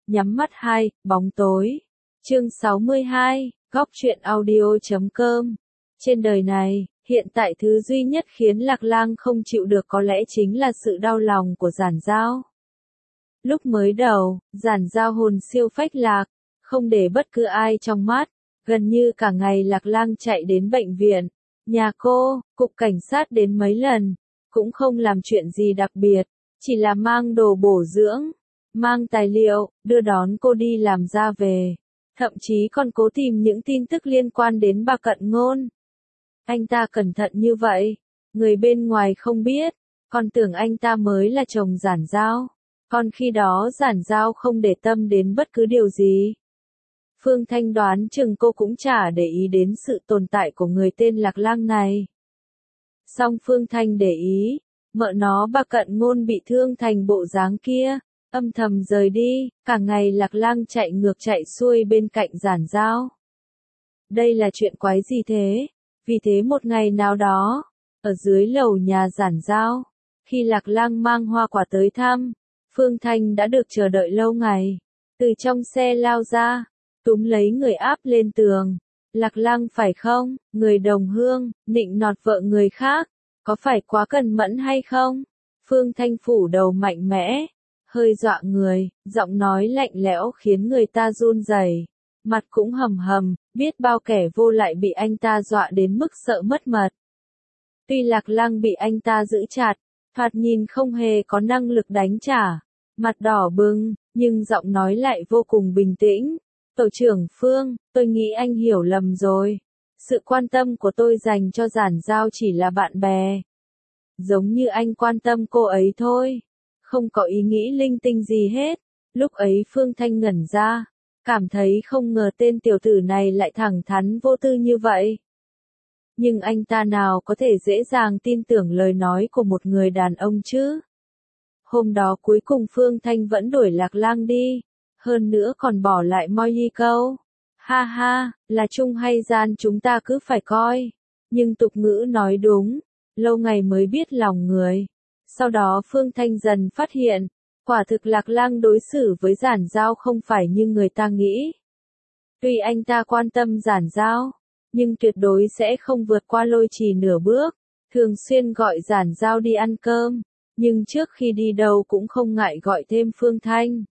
Nhắm mắt 2, bóng tối. Chương 62, góc truyện audio.com. Trên đời này, hiện tại thứ duy nhất khiến Lạc Lang không chịu được có lẽ chính là sự đau lòng của Giản Giao. Lúc mới đầu, Giản Giao hồn siêu phách lạc, không để bất cứ ai trong mắt, gần như cả ngày Lạc Lang chạy đến bệnh viện, nhà cô, cục cảnh sát đến mấy lần, cũng không làm chuyện gì đặc biệt, chỉ là mang đồ bổ dưỡng, mang tài liệu, đưa đón cô đi làm ra về, thậm chí còn cố tìm những tin tức liên quan đến bà Cận Ngôn. Anh ta cẩn thận như vậy, người bên ngoài không biết, còn tưởng anh ta mới là chồng Giản Giao, còn khi đó Giản Giao không để tâm đến bất cứ điều gì. Phương Thanh đoán chừng cô cũng chả để ý đến sự tồn tại của người tên Lạc Lang này. Song Phương Thanh để ý, mợ nó bà Cận Ngôn bị thương thành bộ dáng kia, âm thầm rời đi, cả ngày Lạc Lang chạy ngược chạy xuôi bên cạnh Giản Giao. Đây là chuyện quái gì thế? Vì thế một ngày nào đó, ở dưới lầu nhà Giản Giao, khi Lạc Lang mang hoa quả tới thăm, Phương Thanh đã được chờ đợi lâu ngày, từ trong xe lao ra, túm lấy người áp lên tường. Lạc Lang phải không, người đồng hương, nịnh nọt vợ người khác, có phải quá cần mẫn hay không? Phương Thanh phủ đầu mạnh mẽ, hơi dọa người, giọng nói lạnh lẽo khiến người ta run rẩy, mặt cũng hầm hầm, biết bao kẻ vô lại bị anh ta dọa đến mức sợ mất mật. Tuy Lạc Lang bị anh ta giữ chặt, thoạt nhìn không hề có năng lực đánh trả, mặt đỏ bừng, nhưng giọng nói lại vô cùng bình tĩnh. Tổ trưởng Phương, tôi nghĩ anh hiểu lầm rồi. Sự quan tâm của tôi dành cho Giản Giao chỉ là bạn bè. Giống như anh quan tâm cô ấy thôi. Không có ý nghĩ linh tinh gì hết. Lúc ấy Phương Thanh ngẩn ra. Cảm thấy không ngờ tên tiểu tử này lại thẳng thắn vô tư như vậy. Nhưng anh ta nào có thể dễ dàng tin tưởng lời nói của một người đàn ông chứ. Hôm đó cuối cùng Phương Thanh vẫn đuổi Lạc Lang đi. Hơn nữa còn bỏ lại Molly câu. Ha ha, là chung hay gian chúng ta cứ phải coi. Nhưng tục ngữ nói đúng, lâu ngày mới biết lòng người. Sau đó Phương Thanh dần phát hiện, quả thực Lạc Lang đối xử với Giản Giao không phải như người ta nghĩ. Tuy anh ta quan tâm Giản Giao, nhưng tuyệt đối sẽ không vượt qua Lôi Trì nửa bước, thường xuyên gọi Giản Giao đi ăn cơm, nhưng trước khi đi đâu cũng không ngại gọi thêm Phương Thanh.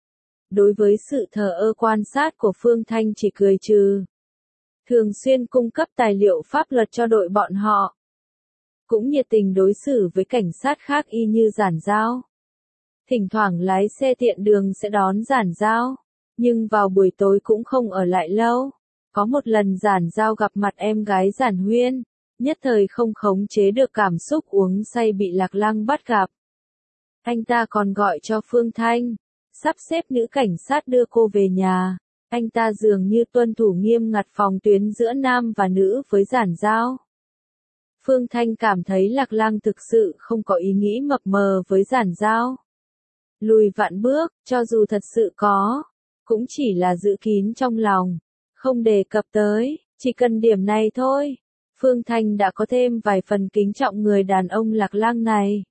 Đối với sự thờ ơ quan sát của Phương Thanh chỉ cười trừ. Thường xuyên cung cấp tài liệu pháp luật cho đội bọn họ. Cũng nhiệt tình đối xử với cảnh sát khác y như Giản Giao. Thỉnh thoảng lái xe tiện đường sẽ đón Giản Giao, nhưng vào buổi tối cũng không ở lại lâu. Có một lần Giản Giao gặp mặt em gái Giản Huyên, nhất thời không khống chế được cảm xúc uống say bị Lạc Lang bắt gặp. Anh ta còn gọi cho Phương Thanh, sắp xếp nữ cảnh sát đưa cô về nhà. Anh ta dường như tuân thủ nghiêm ngặt phòng tuyến giữa nam và nữ với Giản Giao. Phương Thanh cảm thấy Lạc Lang thực sự không có ý nghĩ mập mờ với Giản Giao. Lùi vạn bước, cho dù thật sự có, cũng chỉ là giữ kín trong lòng, không đề cập tới, chỉ cần điểm này thôi. Phương Thanh đã có thêm vài phần kính trọng người đàn ông Lạc Lang này.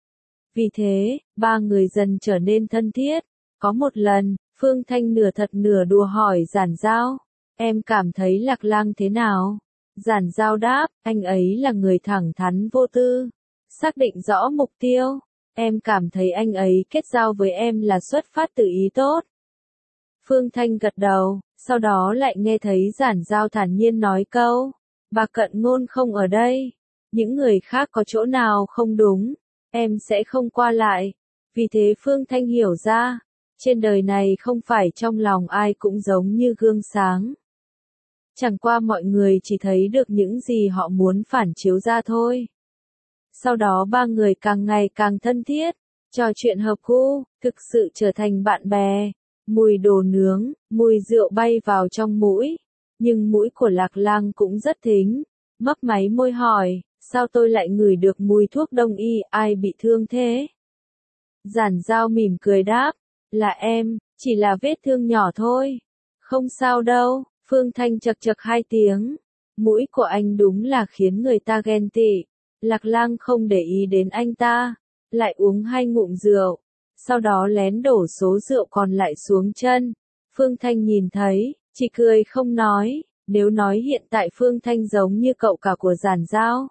Vì thế, ba người dần trở nên thân thiết. Có một lần, Phương Thanh nửa thật nửa đùa hỏi Giản Giao, em cảm thấy Lạc Lang thế nào? Giản Giao đáp, anh ấy là người thẳng thắn vô tư, xác định rõ mục tiêu. Em cảm thấy anh ấy kết giao với em là xuất phát từ ý tốt. Phương Thanh gật đầu, sau đó lại nghe thấy Giản Giao thản nhiên nói câu, bà Cận Ngôn không ở đây, những người khác có chỗ nào không đúng, em sẽ không qua lại. Vì thế Phương Thanh hiểu ra, trên đời này không phải trong lòng ai cũng giống như gương sáng. Chẳng qua mọi người chỉ thấy được những gì họ muốn phản chiếu ra thôi. Sau đó ba người càng ngày càng thân thiết, trò chuyện hợp gu, thực sự trở thành bạn bè. Mùi đồ nướng, mùi rượu bay vào trong mũi. Nhưng mũi của Lạc Lang cũng rất thính. Mấp máy môi hỏi, sao tôi lại ngửi được mùi thuốc đông y, ai bị thương thế? Giản Giao mỉm cười đáp, là em, chỉ là vết thương nhỏ thôi. Không sao đâu, Phương Thanh chậc chậc hai tiếng. Mũi của anh đúng là khiến người ta ghen tị. Lạc Lang không để ý đến anh ta, lại uống hai ngụm rượu. sau đó lén đổ số rượu còn lại xuống chân. Phương Thanh nhìn thấy, chỉ cười không nói, nếu nói hiện tại Phương Thanh giống như cậu cả của Giản Giao.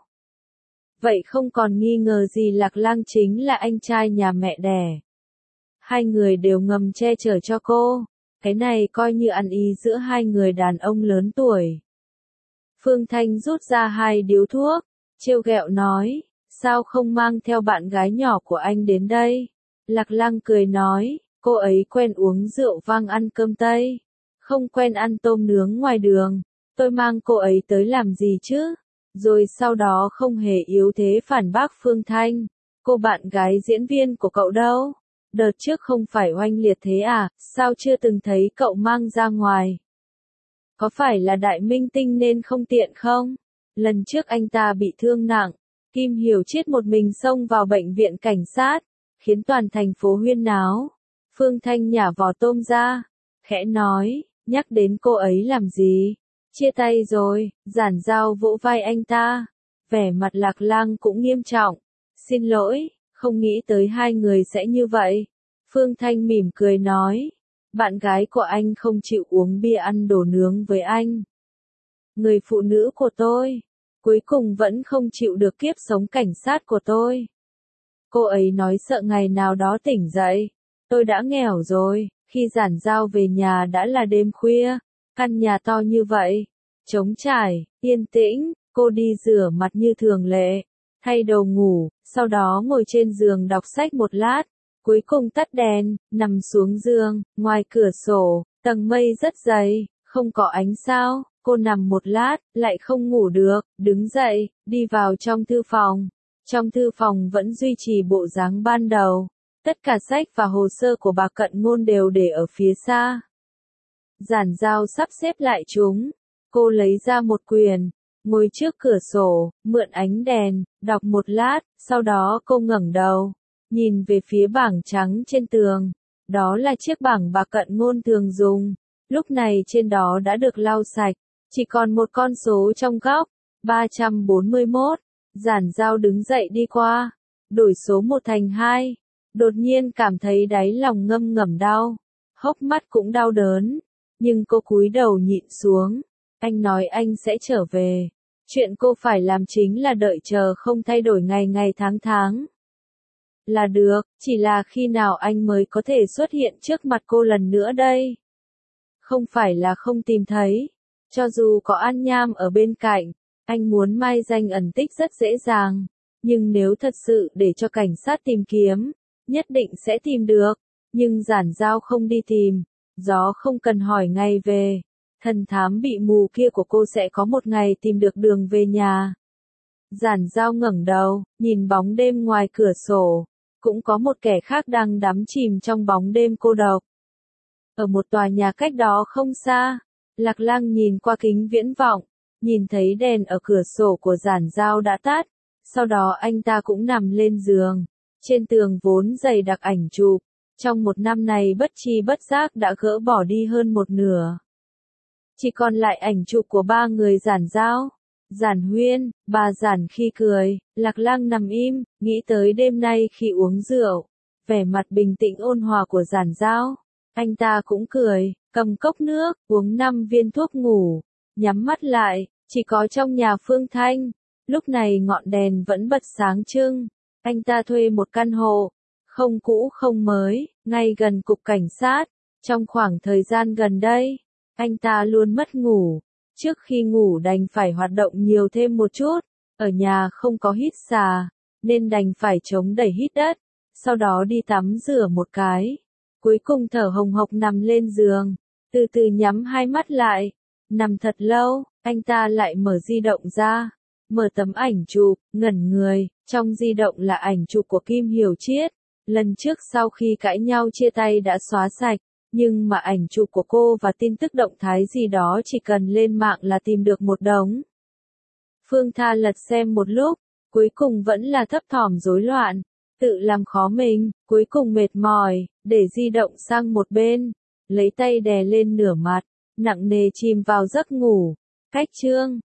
Vậy không còn nghi ngờ gì Lạc Lang chính là anh trai nhà mẹ đẻ. Hai người đều ngầm che chở cho cô, cái này coi như ăn ý giữa hai người đàn ông lớn tuổi. Phương Thanh rút ra 2 điếu thuốc, trêu ghẹo nói, sao không mang theo bạn gái nhỏ của anh đến đây? Lạc Lang cười nói, cô ấy quen uống rượu vang ăn cơm Tây, không quen ăn tôm nướng ngoài đường, tôi mang cô ấy tới làm gì chứ? Rồi sau đó không hề yếu thế phản bác Phương Thanh, cô bạn gái diễn viên của cậu đâu? Đợt trước không phải oanh liệt thế à, sao chưa từng thấy cậu mang ra ngoài? Có phải là đại minh tinh nên không tiện không? Lần trước anh ta bị thương nặng, Kim Hiểu Chiết một mình xông vào bệnh viện cảnh sát, khiến toàn thành phố huyên náo. Phương Thanh nhả vỏ tôm ra, khẽ nói, nhắc đến cô ấy làm gì? Chia tay rồi, Giản Giao vỗ vai anh ta. Vẻ mặt Lạc Lang cũng nghiêm trọng. Xin lỗi, không nghĩ tới hai người sẽ như vậy. Phương Thanh mỉm cười nói, bạn gái của anh không chịu uống bia ăn đồ nướng với anh. Người phụ nữ của tôi, cuối cùng vẫn không chịu được kiếp sống cảnh sát của tôi. Cô ấy nói sợ ngày nào đó tỉnh dậy. Tôi đã nghèo rồi, khi Giản Giao về nhà đã là đêm khuya, căn nhà to như vậy, trống trải, yên tĩnh, cô đi rửa mặt như thường lệ, thay đồ ngủ, sau đó ngồi trên giường đọc sách một lát, cuối cùng tắt đèn, nằm xuống giường, ngoài cửa sổ, tầng mây rất dày, không có ánh sao, cô nằm một lát, lại không ngủ được, đứng dậy, đi vào trong thư phòng. Trong thư phòng vẫn duy trì bộ dáng ban đầu. Tất cả sách và hồ sơ của bà Cận Ngôn đều để ở phía xa. Giản Giao sắp xếp lại chúng. Cô lấy ra một quyển, ngồi trước cửa sổ, mượn ánh đèn, đọc một lát, sau đó cô ngẩng đầu, nhìn về phía bảng trắng trên tường. Đó là chiếc bảng bà Cận Ngôn thường dùng. Lúc này trên đó đã được lau sạch, chỉ còn một con số trong góc, 341. Giản Giao đứng dậy đi qua, đổi số 1 thành 2. Đột nhiên cảm thấy đáy lòng ngâm ngầm đau, hốc mắt cũng đau đớn, nhưng cô cúi đầu nhịn xuống. Anh nói anh sẽ trở về. Chuyện cô phải làm chính là đợi chờ không thay đổi ngày ngày tháng tháng. Là được, chỉ là khi nào anh mới có thể xuất hiện trước mặt cô lần nữa đây? Không phải là không tìm thấy. Cho dù có An Nham ở bên cạnh, anh muốn mai danh ẩn tích rất dễ dàng. Nhưng nếu thật sự để cho cảnh sát tìm kiếm, nhất định sẽ tìm được. Nhưng Giản Giao không đi tìm. Gió không cần hỏi ngày về. Thần thám bị mù kia của cô sẽ có một ngày tìm được đường về nhà. Giản Giao ngẩng đầu, nhìn bóng đêm ngoài cửa sổ. Cũng có một kẻ khác đang đắm chìm trong bóng đêm cô độc. Ở một tòa nhà cách đó không xa, Lạc Lang nhìn qua kính viễn vọng, nhìn thấy đèn ở cửa sổ của Giản Giao đã tắt. Sau đó anh ta cũng nằm lên giường. Trên tường vốn dày đặc ảnh chụp. Trong một năm này bất tri bất giác đã gỡ bỏ đi hơn một nửa. Chỉ còn lại ảnh chụp của 3 người Giản Giao, Giản Huyên, bà Giản khi cười. Lạc Lang nằm im, nghĩ tới đêm nay khi uống rượu. Vẻ mặt bình tĩnh ôn hòa của Giản Giao. Anh ta cũng cười, cầm cốc nước, uống 5 viên thuốc ngủ, nhắm mắt lại, chỉ có trong nhà Phương Thanh. Lúc này ngọn đèn vẫn bật sáng trưng. Anh ta thuê một căn hộ, không cũ không mới, ngay gần cục cảnh sát. Trong khoảng thời gian gần đây, anh ta luôn mất ngủ. Trước khi ngủ đành phải hoạt động nhiều thêm một chút. Ở nhà không có hít xà, nên đành phải chống đẩy hít đất. Sau đó đi tắm rửa một cái. Cuối cùng thở hồng hộc nằm lên giường. Từ từ nhắm hai mắt lại. Nằm thật lâu, anh ta lại mở di động ra. Mở tấm ảnh chụp, ngẩn người. Trong di động là ảnh chụp của Kim Hiểu Chiết. Lần trước sau khi cãi nhau chia tay đã xóa sạch. Nhưng mà ảnh chụp của cô và tin tức động thái gì đó chỉ cần lên mạng là tìm được một đống. Phương Tha lật xem một lúc, cuối cùng vẫn là thấp thỏm rối loạn, tự làm khó mình, cuối cùng mệt mỏi, để di động sang một bên, lấy tay đè lên nửa mặt, nặng nề chìm vào giấc ngủ. Cách chương